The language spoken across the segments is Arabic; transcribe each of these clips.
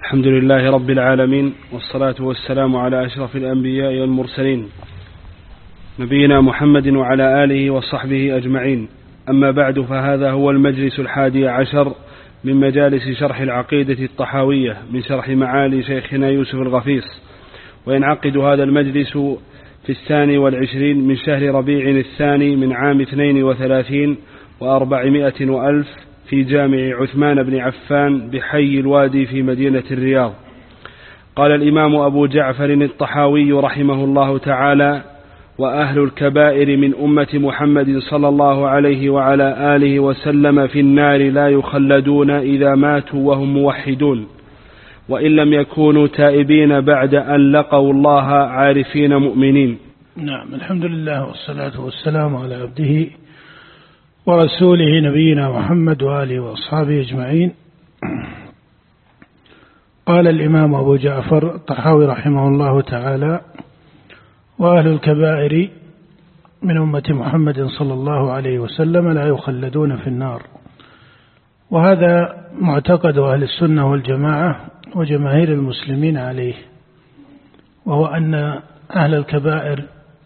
الحمد لله رب العالمين، والصلاة والسلام على أشرف الأنبياء والمرسلين نبينا محمد وعلى آله وصحبه أجمعين. أما بعد، فهذا هو المجلس 11 من مجالس شرح العقيدة الطحاوية من شرح معالي شيخنا يوسف الغفيص، وينعقد هذا المجلس في 22 من شهر ربيع الثاني من عام 32 و400 وألف في جامع عثمان بن عفان بحي الوادي في مدينة الرياض. قال الإمام أبو جعفر الطحاوي رحمه الله تعالى: وأهل الكبائر من أمة محمد صلى الله عليه وعلى آله وسلم في النار لا يخلدون إذا ماتوا وهم موحدون، وإن لم يكونوا تائبين بعد أن لقوا الله عارفين مؤمنين. نعم، الحمد لله والصلاة والسلام على عبده ورسوله نبينا محمد وآله وأصحابه أجمعين. قال الإمام أبو جعفر الطحاوي رحمه الله تعالى: وأهل الكبائر من أمة محمد صلى الله عليه وسلم لا يخلدون في النار. وهذا معتقد أهل السنة والجماعة وجماهير المسلمين عليه، وهو أن أهل الكبائر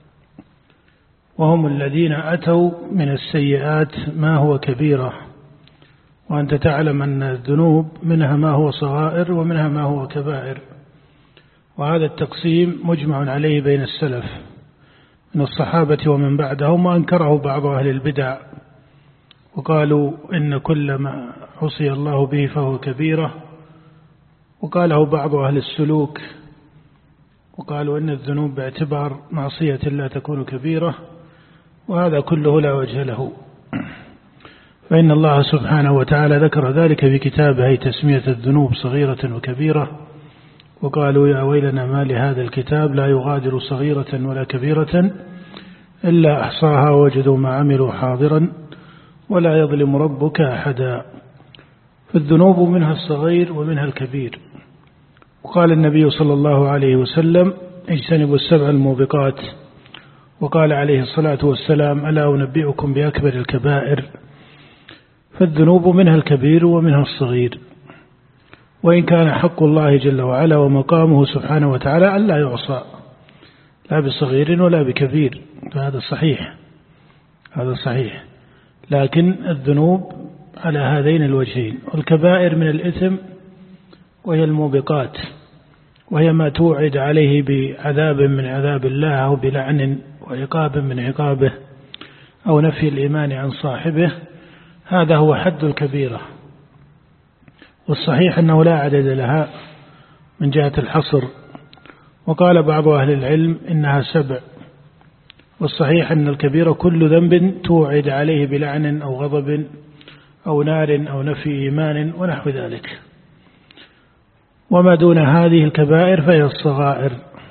وهم الذين أتوا من السيئات ما هو كبيرة، وأنت تعلم أن الذنوب منها ما هو صغائر ومنها ما هو كبائر، وهذا التقسيم مجمع عليه بين السلف من الصحابة ومن بعدهم، وأنكره بعض أهل البدع وقالوا إن كل ما عصي الله به فهو كبيرة، وقاله بعض أهل السلوك وقالوا إن الذنوب باعتبار معصية لا تكون كبيرة، وهذا كله لا وجه له، فإن الله سبحانه وتعالى ذكر ذلك في كتابه تسمية الذنوب صغيرة وكبيرة، وقالوا يا ويلنا ما لهذا الكتاب لا يغادر صغيرة ولا كبيرة إلا أحصاها ووجدوا ما عملوا حاضرا ولا يظلم ربك أحدا. فالذنوب منها الصغير ومنها الكبير. وقال النبي صلى الله عليه وسلم: اجتنبوا السبع الموبقات. وقال عليه الصلاة والسلام: ألا أنبئكم بأكبر الكبائر؟ فالذنوب منها الكبير ومنها الصغير، وإن كان حق الله جل وعلا ومقامه سبحانه وتعالى ألا يعصى لا بصغير ولا بكبير، فهذا صحيح، هذا صحيح. لكن الذنوب على هذين الوجهين، والكبائر من الإثم وهي الموبقات، وهي ما توعد عليه بعذاب من عذاب الله أو بلعن وعقاب من عقابه أو نفي الإيمان عن صاحبه، هذا هو حد الكبيرة. والصحيح أنه لا عدد لها من جهة الحصر، وقال بعض أهل العلم إنها 7. والصحيح أن الكبيرة كل ذنب توعد عليه بلعن أو غضب أو نار أو نفي إيمان ونحو ذلك. وما دون هذه الكبائر فهي الصغائر.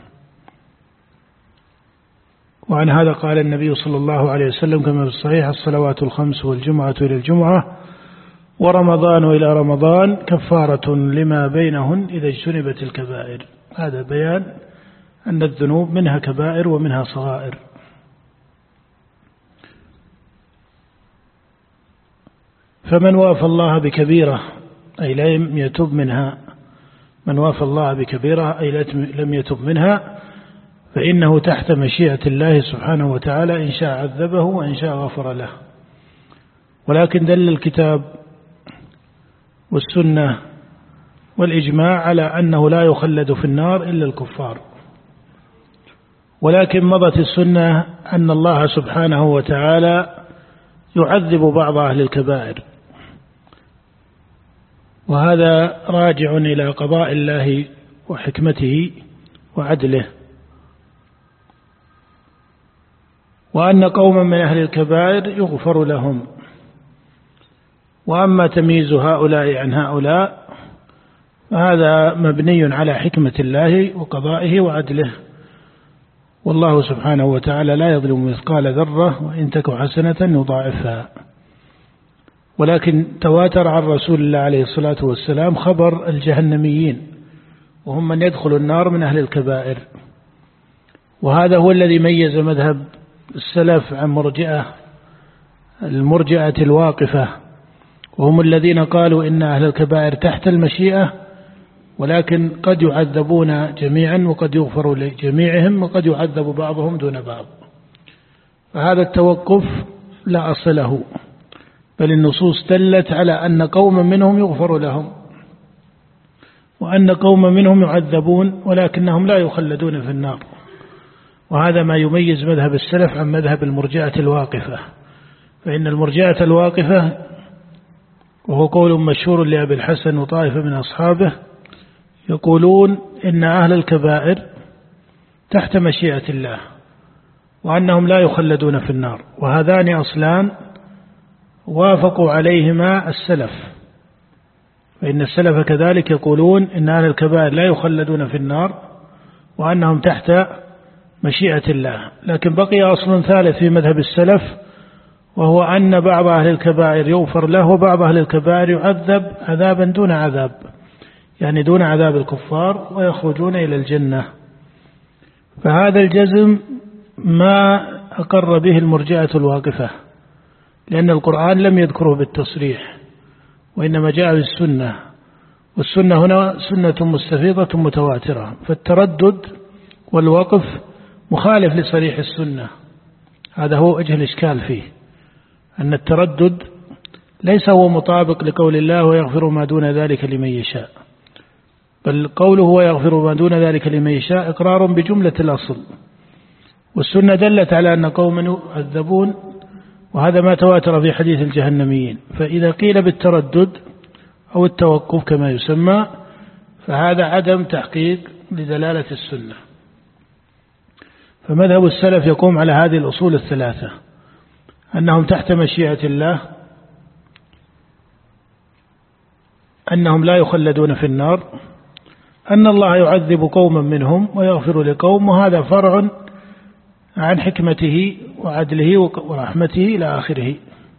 وعن هذا قال النبي صلى الله عليه وسلم كما في الصحيح: الصلوات الخمس والجمعة إلى الجمعة ورمضان إلى رمضان كفارة لما بينهن إذا اجتنبت الكبائر. هذا بيان أن الذنوب منها كبائر ومنها صغائر. فمن وافى الله بكبيرة أي لم يتب منها، من وافى الله بكبيرة أي لم يتب منها، فإنه تحت مشيئة الله سبحانه وتعالى، إن شاء عذبه وإن شاء غفر له. ولكن دل الكتاب والسنة والإجماع على أنه لا يخلد في النار إلا الكفار. ولكن مضت السنة أن الله سبحانه وتعالى يعذب بعض أهل الكبائر، وهذا راجع إلى قضاء الله وحكمته وعدله، وأن قوما من أهل الكبائر يغفر لهم. وأما تمييز هؤلاء عن هؤلاء فهذا مبني على حكمة الله وقضائه وعدله، والله سبحانه وتعالى لا يظلم مثقال ذرة وإن تك حسنة يضاعفها. ولكن تواتر عن رسول الله عليه الصلاة والسلام خبر الجهنميين، وهم من يدخل النار من أهل الكبائر، وهذا هو الذي ميز مذهب السلف عن المرجئة الواقفة، وهم الذين قالوا إن أهل الكبائر تحت المشيئة ولكن قد يعذبون جميعا وقد يغفر لجميعهم وقد يعذب بعضهم دون بعض. فهذا التوقف لا أصل له، بل النصوص دلت على أن قوما منهم يغفر لهم وأن قوما منهم يعذبون ولكنهم لا يخلدون في النار. وهذا ما يميز مذهب السلف عن مذهب المرجئة الواقفة. فإن المرجئة الواقفة، وهو قول مشهور لأبي الحسن وطائفة من أصحابه، يقولون إن أهل الكبائر تحت مشيئة الله وأنهم لا يخلدون في النار. وهذان أصلان وافقوا عليهما السلف، فإن السلف كذلك يقولون إن أهل الكبائر لا يخلدون في النار وأنهم تحت مشيئة الله. لكن بقي أصل ثالث في مذهب السلف، وهو أن بعض أهل الكبائر يغفر له وبعض أهل الكبائر يعذب عذابا دون عذاب، يعني دون عذاب الكفار، ويخرجون إلى الجنة. فهذا الجزم ما أقر به المرجئة الواقفة، لأن القرآن لم يذكره بالتصريح وإنما جاء بالسنة، والسنة هنا سنة مستفيضة متواترة. فالتردد والوقف مخالف لصريح السنة. هذا هو وجه الإشكال فيه، أن التردد ليس هو مطابق لقول الله ويغفر ما دون ذلك لمن يشاء، بل قوله ويغفر ما دون ذلك لمن يشاء إقرار بجملة الأصل، والسنة دلت على أن قوما يعذبون، وهذا ما تواتر في حديث الجهنميين. فإذا قيل بالتردد أو التوقف كما يسمى، فهذا عدم تحقيق لدلالة السنة. فمذهب السلف يقوم على هذه الأصول الثلاثة: أنهم تحت مشيئة الله، أنهم لا يخلدون في النار، أن الله يعذب قوما منهم ويغفر لقوم، وهذا فرع عن حكمته وعدله ورحمته إلى آخره.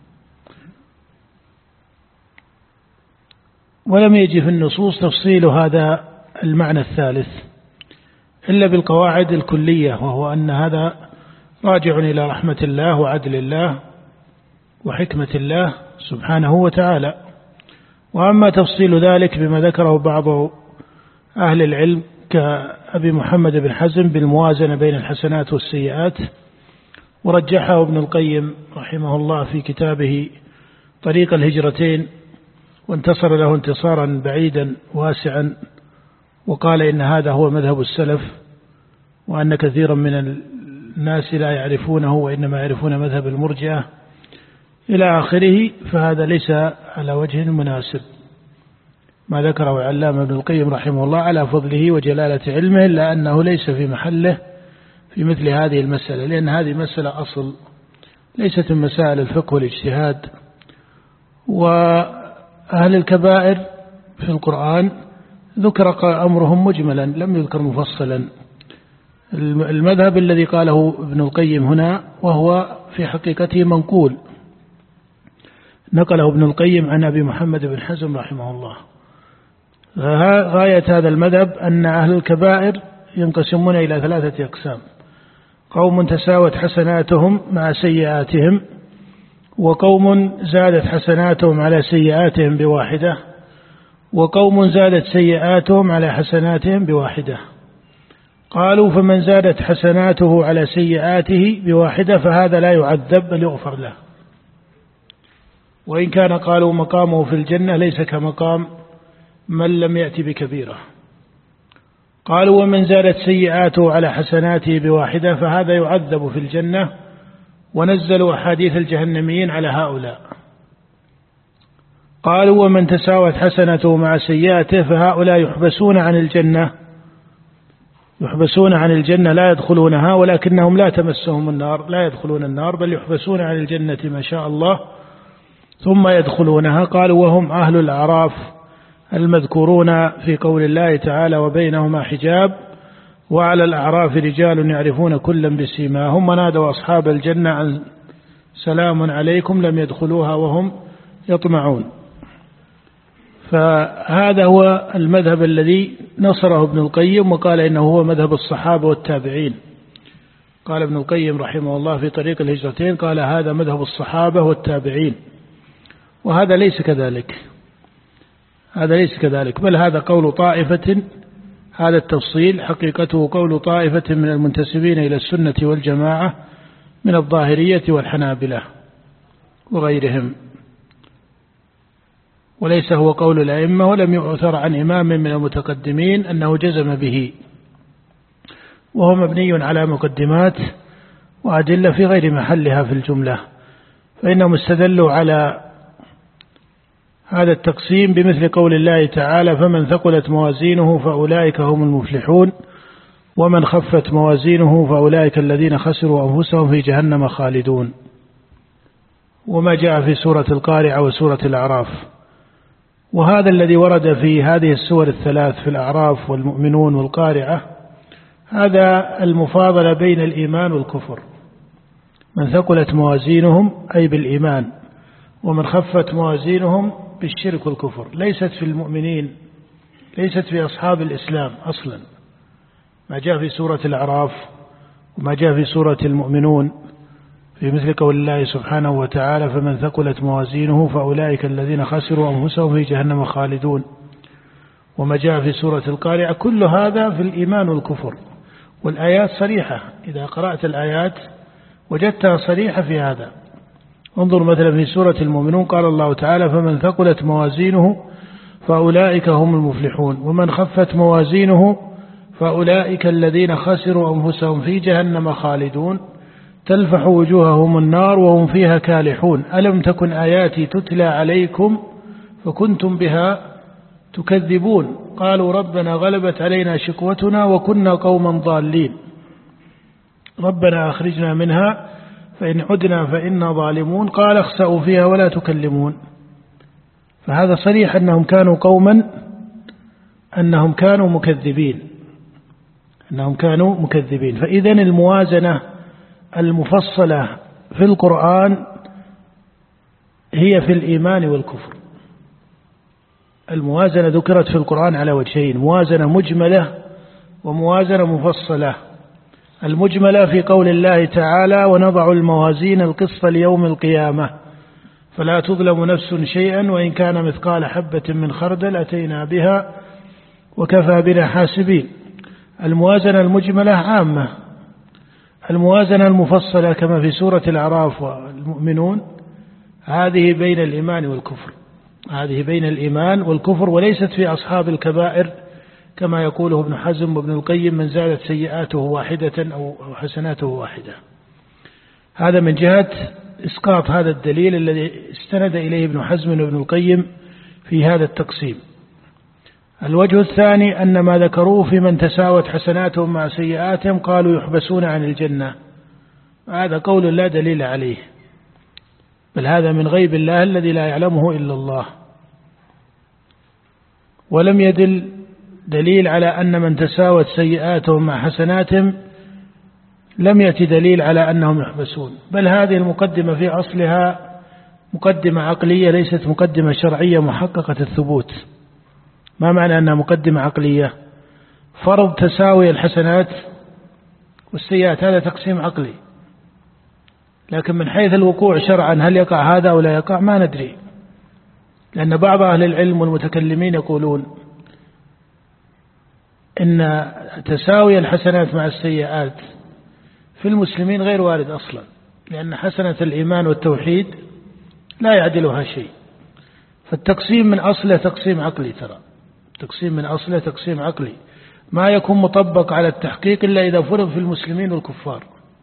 ولم يجي في النصوص تفصيل هذا المعنى الثالث إلا بالقواعد الكلية، وهو أن هذا راجع إلى رحمة الله وعدل الله وحكمة الله سبحانه وتعالى. وأما تفصيل ذلك بما ذكره بعض أهل العلم كأبي محمد بن حزم بالموازنة بين الحسنات والسيئات، ورجحه ابن القيم رحمه الله في كتابه طريق الهجرتين، وانتصر له انتصارا بعيدا واسعا، وقال إن هذا هو مذهب السلف، وأن كثيرا من الناس لا يعرفونه وإنما يعرفون مذهب المرجئة إلى آخره. فهذا ليس على وجه مناسب ما ذكره العلامة ابن القيم رحمه الله على فضله وجلالة علمه، إلا أنه ليس في محله في مثل هذه المسألة، لأن هذه مسألة أصل ليست من مسائل الفقه والاجتهاد. وأهل الكبائر في القرآن ذكر أمرهم مجملا لم يذكر مفصلا. المذهب الذي قاله ابن القيم هنا وهو في حقيقته منقول، نقله ابن القيم عن أبي محمد بن حزم رحمه الله. غاية هذا المذهب أن أهل الكبائر ينقسمون إلى ثلاثة أقسام: قوم تساوت حسناتهم مع سيئاتهم، وقوم زادت حسناتهم على سيئاتهم بواحدة، وقوم زادت سيئاتهم على حسناتهم بواحدة. قالوا: فمن زادت حسناته على سيئاته بواحدة فهذا لا يعذب بل يغفر له، وإن كان قالوا مقامه في الجنة ليس كمقام من لم يأتي بكبيرة. قالوا: ومن زادت سيئاته على حسناته بواحدة فهذا يعذب في الجنة، ونزلوا أحاديث الجهنميين على هؤلاء. قالوا: ومن تساوت حسنته مع سيئاته فهؤلاء يحبسون عن الجنة، يحبسون عن الجنة لا يدخلونها، ولكنهم لا تمسهم النار، لا يدخلون النار بل يحبسون عن الجنة ما شاء الله ثم يدخلونها. قالوا: وهم أهل الأعراف المذكورون في قول الله تعالى: وبينهما حجاب وعلى الأعراف رجال يعرفون كلا بسيماهم ونادوا أصحاب الجنة أن سلام عليكم لم يدخلوها وهم يطمعون. فهذا هو المذهب الذي نصره ابن القيم، وقال إنه هو مذهب الصحابة والتابعين. قال ابن القيم رحمه الله في طريق الهجرتين، قال: هذا مذهب الصحابة والتابعين، وهذا ليس كذلك. هذا ليس كذلك، بل هذا قول طائفة، هذا التفصيل حقيقته قول طائفة من المنتسبين إلى السنة والجماعة من الظاهرية والحنابلة وغيرهم، وليس هو قول الأئمة، ولم يؤثر عن إمام من المتقدمين أنه جزم به، وهو مبني على مقدمات وأدلة في غير محلها في الجملة. فإنهم استدلوا على هذا التقسيم بمثل قول الله تعالى: فمن ثقلت موازينه فأولئك هم المفلحون، ومن خفت موازينه فأولئك الذين خسروا أنفسهم في جهنم خالدون، وما جاء في سورة القارعة وسورة الأعراف. وهذا الذي ورد في هذه السور الثلاث في الأعراف والمؤمنون والقارعة، هذا المفاضلة بين الإيمان والكفر. من ثقلت موازينهم أي بالإيمان، ومن خفت موازينهم بالشرك والكفر. ليست في المؤمنين، ليست في أصحاب الإسلام أصلا، ما جاء في سورة الأعراف وما جاء في سورة المؤمنون في مثل قول الله سبحانه وتعالى: فمن ثقلت موازينه فأولئك الذين خسروا أنفسهم في جهنم خالدون، وما جاء في سورة القارعة. كل هذا في الإيمان والكفر، والآيات صريحة، إذا قرأت الآيات وجدتها صريحة في هذا. انظر مثلا في سورة المؤمنون قال الله تعالى: فمن ثقلت موازينه فأولئك هم المفلحون، ومن خفت موازينه فأولئك الذين خسروا أنفسهم في جهنم خالدون تلفح وجوههم النار وهم فيها كالحون ألم تكن آياتي تتلى عليكم فكنتم بها تكذبون قالوا ربنا غلبت علينا شقوتنا وكنا قوما ضالين ربنا أخرجنا منها فإن عدنا فإنا ظالمون قال اخسأوا فيها ولا تكلمون. فهذا صريح أنهم كانوا قوما، أنهم كانوا مكذبين. فإذن الموازنة المفصلة في القرآن هي في الإيمان والكفر. الموازنة ذكرت في القرآن على وجهين: موازنة مجملة وموازنة مفصلة. المجملة في قول الله تعالى: ونضع الموازين القسط ليوم القيامة فلا تظلم نفس شيئا وإن كان مثقال حبة من خردل أتينا بها وكفى بنا حاسبين. الموازنة المجملة عامة. الموازنة المفصلة كما في سورة الأعراف والمؤمنون هذه بين الإيمان والكفر، هذه بين الإيمان والكفر، وليست في أصحاب الكبائر كما يقوله ابن حزم وابن القيم: من زادت سيئاته واحدة أو حسناته واحدة. هذا من جهة إسقاط هذا الدليل الذي استند إليه ابن حزم وابن القيم في هذا التقسيم. الوجه الثاني أن ما ذكروه في من تساوت حسناتهم مع سيئاتهم قالوا يحبسون عن الجنة. هذا قول لا دليل عليه، بل هذا من غيب الله الذي لا يعلمه إلا الله. ولم يدل دليل على أن من تساوت سيئاتهم مع حسناتهم، لم يأتي دليل على أنهم يحبسون، بل هذه المقدمة في أصلها مقدمة عقلية ليست مقدمة شرعية محققة الثبوت. ما معنى أنها مقدمة عقلية؟ فرض تساوي الحسنات والسيئات هذا تقسيم عقلي، لكن من حيث الوقوع شرعا هل يقع هذا أو لا يقع ما ندري، لأن بعض أهل العلم والمتكلمين يقولون إن تساوي الحسنات مع السيئات في المسلمين غير وارد أصلا، لأن حسنة الإيمان والتوحيد لا يعدلها شيء. فالتقسيم من أصله تقسيم عقلي، ترى تقسيم من أصله تقسيم عقلي ما يكون مطبق على التحقيق إلا إذا فرض في المسلمين والكفار.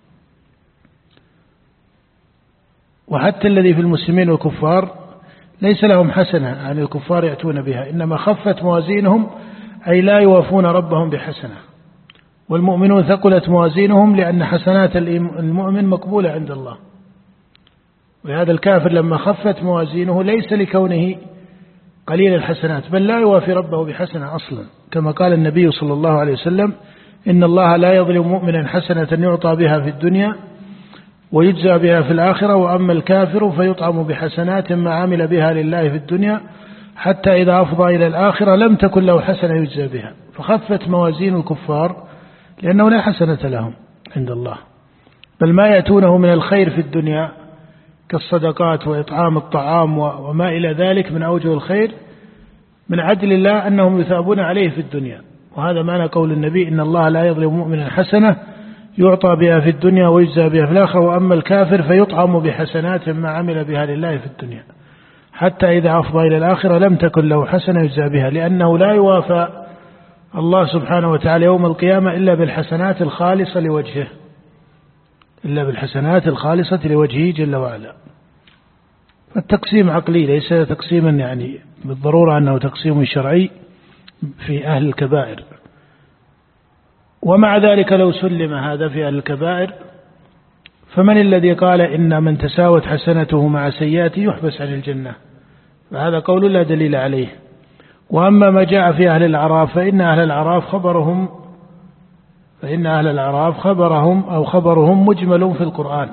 وحتى الذي في المسلمين والكفار ليس لهم حسنة عن الكفار يأتون بها، إنما خفت موازينهم أي لا يوافون ربهم بحسنة. والمؤمنون ثقلت موازينهم لأن حسنات المؤمن مقبولة عند الله. وهذا الكافر لما خفت موازينه ليس لكونه قليل الحسنات، بل لا يوافي ربه بحسنة أصلا، كما قال النبي صلى الله عليه وسلم: إن الله لا يظلم مؤمنا حسنة يعطى بها في الدنيا ويجزى بها في الآخرة، وأما الكافر فيطعم بحسنات ما عمل بها لله في الدنيا حتى إذا أفضى إلى الآخرة لم تكن له حسنة يجزى بها. فخفت موازين الكفار لأنه لا حسنة لهم عند الله، بل ما يأتونه من الخير في الدنيا كالصدقات وإطعام الطعام وما إلى ذلك من أوجه الخير من عدل الله أنهم يثابون عليه في الدنيا. وهذا معنى قول النبي إن الله لا يظلم مؤمنا حسنة يعطى بها في الدنيا ويجزى بها في الآخرة، وأما الكافر فيطعم بحسنات ما عمل بها لله في الدنيا حتى إذا أفضى إلى الآخرة لم تكن له حسنة يجزى بها، لأنه لا يوافى الله سبحانه وتعالى يوم القيامة إلا بالحسنات الخالصة لوجهه، إلا بالحسنات الخالصة لوجهه جل وعلا. فالتقسيم عقلي ليس تقسيما يعني بالضرورة أنه تقسيم شرعي في أهل الكبائر. ومع ذلك لو سلم هذا في أهل الكبائر فمن الذي قال إن من تساوت حسنته مع سيئاته يحبس عن الجنة؟ فهذا قول لا دليل عليه. وأما ما جاء في أهل الأعراف فإن أهل الأعراف خبرهم مجمل في القرآن.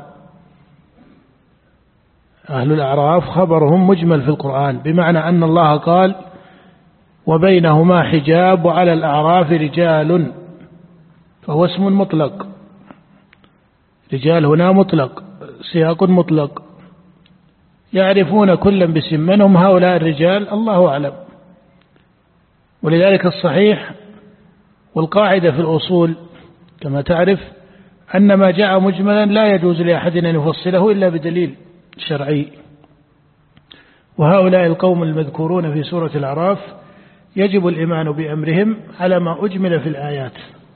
أهل الأعراف خبرهم مجمل في القرآن، بمعنى أن الله قال وبينهما حجاب وعلى الأعراف رجال، فهو اسم مطلق، رجال هنا مطلق، سياق مطلق، يعرفون كلا باسم، من هم هؤلاء الرجال الله أعلم. ولذلك الصحيح والقاعدة في الأصول كما تعرف أن ما جاء مجملا لا يجوز لأحد أن يفصله إلا بدليل شرعي. وهؤلاء القوم المذكورون في سورة الأعراف يجب الإيمان بأمرهم على ما أجمل في الآيات.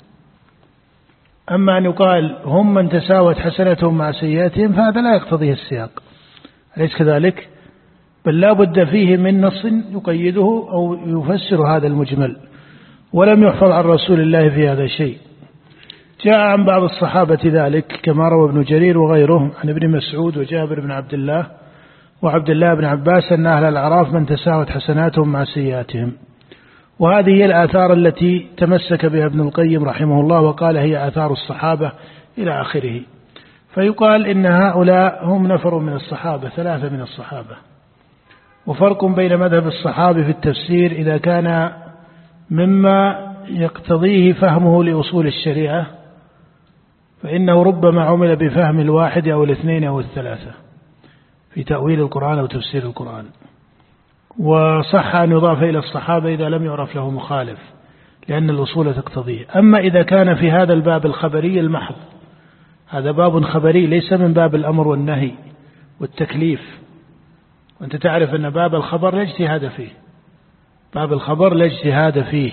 أما أن يقال هم من تساوت حسنتهم مع سيئاتهم فهذا لا يقتضيه السياق، أليس كذلك؟ بل لا بد فيه من نص يقيده أو يفسر هذا المجمل، ولم يحفظ عن رسول الله في هذا شيء. جاء عن بعض الصحابة ذلك كما روى ابن جرير وغيره عن ابن مسعود وجابر بن عبد الله وعبد الله بن عباس أن أهل الأعراف من تساوت حسناتهم مع سيئاتهم. وهذه هي الآثار التي تمسك بها ابن القيم رحمه الله وقال هي آثار الصحابة إلى آخره. فيقال إن هؤلاء هم نفر من الصحابة، 3 من الصحابة. وفرق بين مذهب الصحابة في التفسير إذا كان مما يقتضيه فهمه لأصول الشريعة فإنه ربما عمل بفهم الواحد أو الاثنين أو الثلاثة في تأويل القرآن أو تفسير القرآن، وصح أن يضاف إلى الصحابة إذا لم يعرف له مخالف لأن الأصول تقتضيه. أما إذا كان في هذا الباب الخبري المحض، هذا باب خبري ليس من باب الأمر والنهي والتكليف، وأنت تعرف أن باب الخبر لا اجتهاد فيه، باب الخبر لا اجتهاد فيه.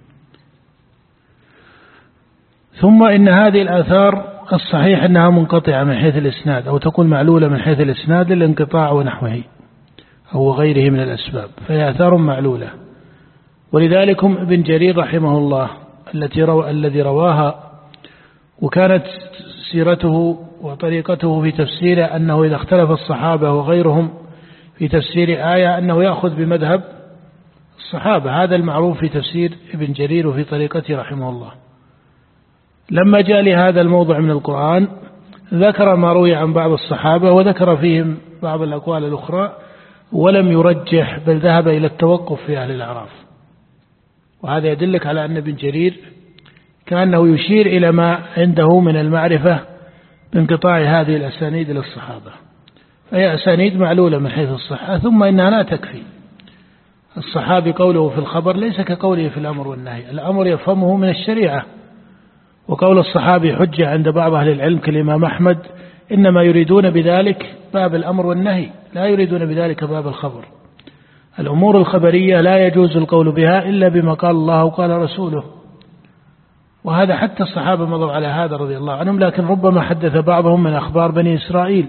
ثم إن هذه الآثار الصحيح أنها منقطعة من حيث الإسناد، أو تكون معلولة من حيث الإسناد للانقطاع ونحوه أو غيره من الأسباب، فهي آثار معلولة. ولذلك ابن جرير رحمه الله الذي رواها وكانت سيرته وطريقته في تفسيره أنه إذا اختلف الصحابة وغيرهم في تفسير آية أنه يأخذ بمذهب الصحابة، هذا المعروف في تفسير ابن جرير وفي طريقته رحمه الله. لما جاء لهذا الموضع من القرآن ذكر ما روي عن بعض الصحابة وذكر فيهم بعض الأقوال الأخرى ولم يرجح، بل ذهب إلى التوقف في أهل الأعراف. وهذا يدلك على أن ابن جرير كأنه يشير إلى ما عنده من المعرفة بانقطاع هذه الأسانيد للصحابة، فهي أسانيد معلولة من حيث الصحة. ثم إنها لا تكفي. الصحابي قوله في الخبر ليس كقوله في الأمر والنهي، الأمر يفهمه من الشريعة، وقول الصحابي حجة عند بعض أهل العلم كالإمام أحمد إنما يريدون بذلك باب الأمر والنهي، لا يريدون بذلك باب الخبر. الأمور الخبرية لا يجوز القول بها إلا بما قال الله وقال رسوله، وهذا حتى الصحابة مضوا على هذا رضي الله عنهم، لكن ربما حدث بعضهم من أخبار بني إسرائيل.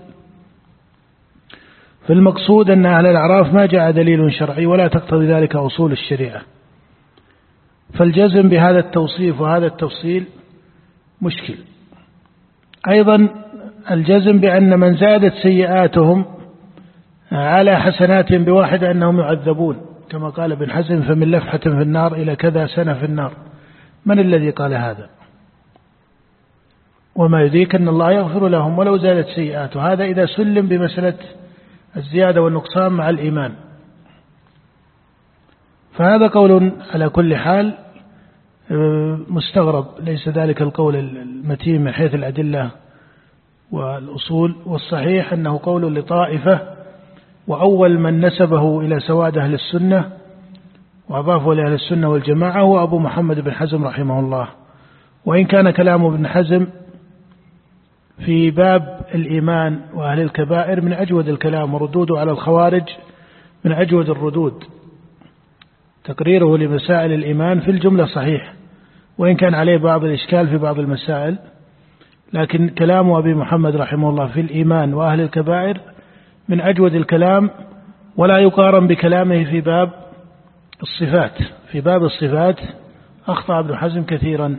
فالمقصود أن أهل الأعراف ما جاء دليل شرعي ولا تقتضي ذلك أصول الشريعة، فالجزم بهذا التوصيف وهذا التفصيل مشكل. أيضا الجزم بأن من زادت سيئاتهم على حسنات بواحدة أنهم يعذبون، كما قال ابن حزم فمن لفحة في النار إلى كذا سنة في النار. من الذي قال هذا؟ وما يدريك أن الله يغفر لهم ولو زادت سيئاته. هذا إذا سلم بمسألة الزيادة والنقصان مع الإيمان. فهذا قول على كل حال مستغرب، ليس ذلك القول المتين من حيث الأدلة والأصول، والصحيح أنه قول لطائفة، وأول من نسبه إلى سواد أهل السنة وأضافه لأهل السنة والجماعة هو أبو محمد بن حزم رحمه الله. وإن كان كلام ابن حزم في باب الإيمان وأهل الكبائر من أجود الكلام، وردوده على الخوارج من أجود الردود، تقريره لمسائل الإيمان في الجملة صحيح، وإن كان عليه بعض الإشكال في بعض المسائل، لكن كلام أبي محمد رحمه الله في الإيمان وأهل الكبائر من أجود الكلام، ولا يقارن بكلامه في باب الصفات. في باب الصفات أخطأ ابن حزم كثيرا،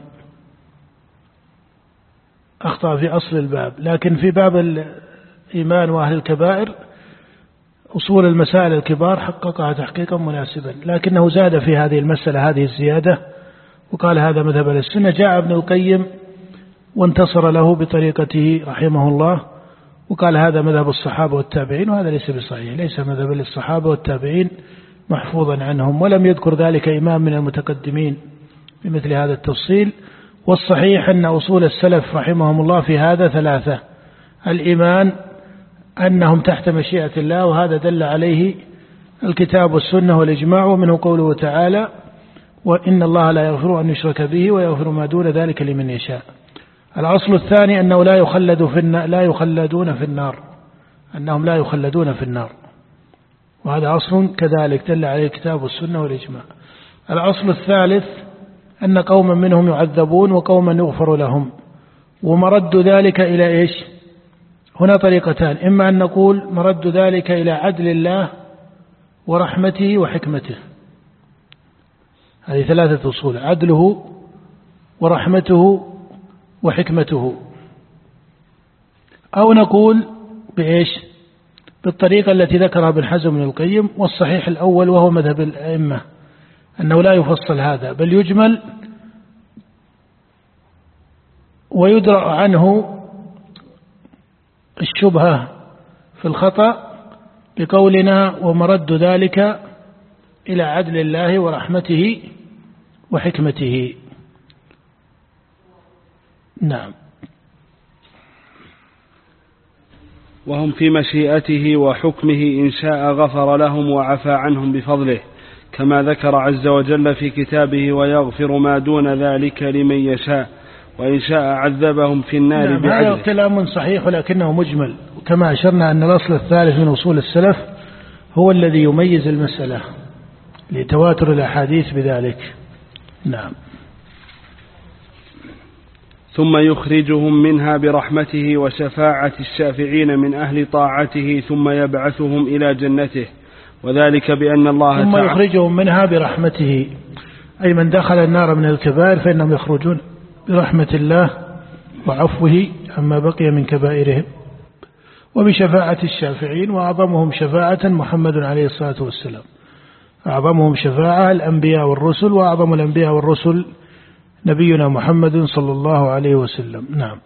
أخطأ في أصل الباب، لكن في باب الإيمان وأهل الكبائر أصول المسائل الكبار حققها تحقيقا مناسبا، لكنه زاد في هذه المسألة هذه الزيادة وقال هذا مذهب السنة. جاء ابن القيم وانتصر له بطريقته رحمه الله وقال هذا مذهب الصحابة والتابعين، وهذا ليس بصحيح، ليس مذهب للصحابة والتابعين محفوظا عنهم، ولم يذكر ذلك إمام من المتقدمين بمثل هذا التفصيل. والصحيح أن أصول السلف رحمهم الله في هذا ثلاثة: الإيمان أنهم تحت مشيئة الله، وهذا دل عليه الكتاب والسنة والإجماع، ومنه قوله تعالى: وإن الله لا يغفر أن يشرك به ويغفر ما دون ذلك لمن يشاء. الأصل الثاني أنه لا يخلدون في النار، أنهم لا يخلدون في النار، وهذا أصل كذلك دل عليه الكتاب والسنة والإجماع. الأصل الثالث أن قوما منهم يعذبون وقوما يغفر لهم، ومرد ذلك إلى إيش؟ هنا طريقتان: إما أن نقول مرد ذلك إلى عدل الله ورحمته وحكمته، هذه ثلاثة أصول: عدله ورحمته وحكمته. أو نقول بإيش؟ بالطريقة التي ذكرها ابن حزم بن القيم، والصحيح الأول وهو مذهب الأئمة أنه لا يفصل هذا، بل يجمل ويدرأ عنه الشبهة في الخطأ بقولنا ومرد ذلك إلى عدل الله ورحمته وحكمته. نعم. وهم في مشيئته وحكمه، إن شاء غفر لهم وعفى عنهم بفضله، كما ذكر عز وجل في كتابه: ويغفر ما دون ذلك لمن يشاء، وإن شاء عذبهم في النار بعدله. هذا كلام صحيح ولكنه مجمل، كما أشرنا أن الأصل الثالث من أصول السلف هو الذي يميز المسألة لتواتر الأحاديث بذلك. نعم. ثم يخرجهم منها برحمته وشفاعة الشافعين من أهل طاعته، ثم يبعثهم إلى جنته، وذلك بأن الله ثم يخرجهم منها برحمته، أي من دخل النار من الكبائر فإنهم يخرجون برحمة الله وعفوه عما بقي من كبائرهم، وبشفاعة الشافعين، وأعظمهم شفاعة محمد عليه الصلاة والسلام، أعظمهم شفاعة الأنبياء والرسل، وأعظم الأنبياء والرسل نبينا محمد صلى الله عليه وسلم. نعم.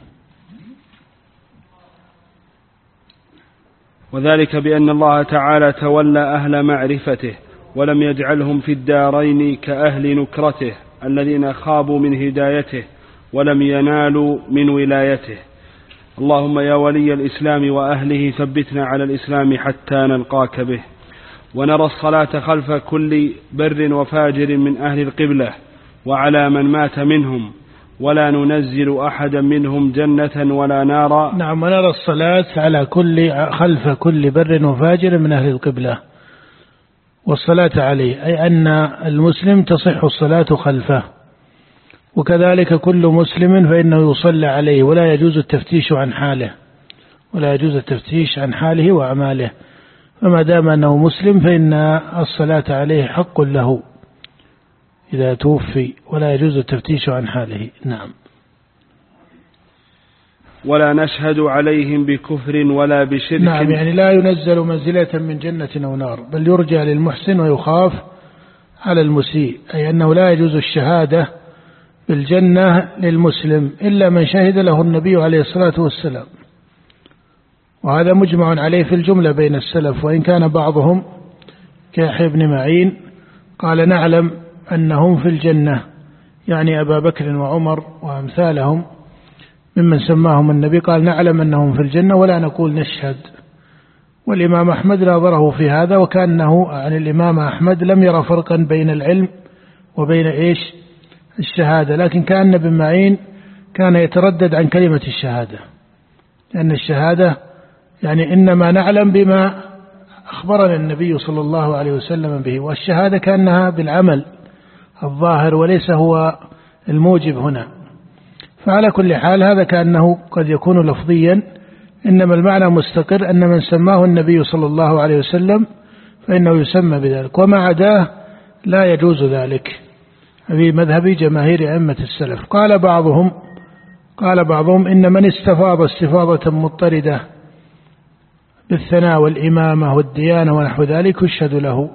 وذلك بأن الله تعالى تولى أهل معرفته، ولم يجعلهم في الدارين كأهل نكرته الذين خابوا من هدايته ولم ينالوا من ولايته. اللهم يا ولي الإسلام وأهله ثبتنا على الإسلام حتى نلقاك به. ونرى الصلاة خلف كل بر وفاجر من أهل القبلة وعلى من مات منهم، ولا ننزل أحدا منهم جنة ولا نارا. نعم. ونرى الصلاة على خلف كل بر وفاجر من أهل القبلة، والصلاة عليه أي أن المسلم تصح الصلاة خلفه، وكذلك كل مسلم فإنه يصلى عليه، ولا يجوز التفتيش عن حاله، ولا يجوز التفتيش عن حاله وأعماله، فما دام أنه مسلم فإن الصلاة عليه حق له إذا توفي، ولا يجوز التفتيش عن حاله. نعم. ولا نشهد عليهم بكفر ولا بشرك. نعم، يعني لا ينزل منزلة من جنة أو نار، بل يرجى للمحسن ويخاف على المسيء، أي أنه لا يجوز الشهادة بالجنة للمسلم إلا من شهد له النبي عليه الصلاة والسلام، وهذا مجمع عليه في الجملة بين السلف، وإن كان بعضهم كيحيى بن معين قال نعلم أنهم في الجنة، يعني أبا بكر وعمر وأمثالهم ممن سماهم النبي، قال نعلم أنهم في الجنة ولا نقول نشهد، والإمام أحمد ناظره في هذا، وكأنه عن الإمام أحمد لم يرى فرقا بين العلم وبين الشهادة، لكن كأن ابن معين كان يتردد عن كلمة الشهادة، لأن الشهادة يعني إنما نعلم بما أخبرنا النبي صلى الله عليه وسلم به، والشهادة كأنها بالعمل الظاهر وليس هو الموجب هنا. فعلى كل حال هذا كأنه قد يكون لفظيا، إنما المعنى مستقر أن من سماه النبي صلى الله عليه وسلم فإنه يسمى بذلك، وما عداه لا يجوز ذلك في مذهب جماهير أئمة السلف. قال بعضهم إن من استفاض استفاضة مضطردة بالثناء والإمامة والديانة ونحو ذلك يشهد له،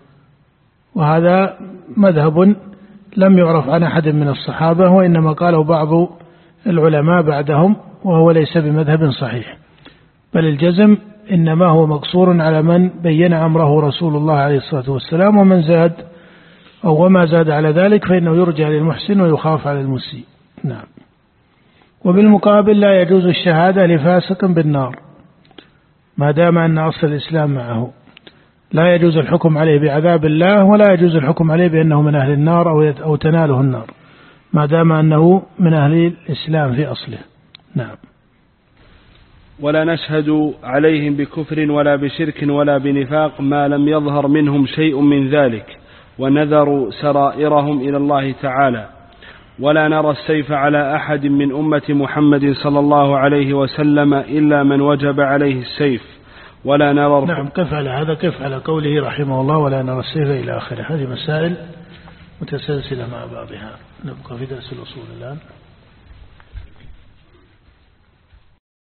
وهذا مذهب لم يعرف عن أحد من الصحابة، وإنما قاله بعض العلماء بعدهم، وهو ليس بمذهب صحيح، بل الجزم إنما هو مقصور على من بين أمره رسول الله عليه الصلاة والسلام، ومن زاد أو وما زاد على ذلك فإنه يرجع للمحسن ويخاف على المسيء. نعم. وبالمقابل لا يجوز الشهادة لفاسق بالنار ما دام أن أصل الإسلام معه، لا يجوز الحكم عليه بعذاب الله، ولا يجوز الحكم عليه بأنه من أهل النار أو تناله النار ما دام أنه من أهل الإسلام في أصله. نعم. ولا نشهد عليهم بكفر ولا بشرك ولا بنفاق ما لم يظهر منهم شيء من ذلك، ونذروا سرائرهم إلى الله تعالى. ولا نرى السيف على أحد من أمة محمد صلى الله عليه وسلم إلا من وجب عليه السيف، ولا نرى نعم. كيف على قوله رحمه الله ولا نرى السيف إلى آخره. هذه مسائل متسلسلة مع بعضها. نبقى في درس الأصول الآن.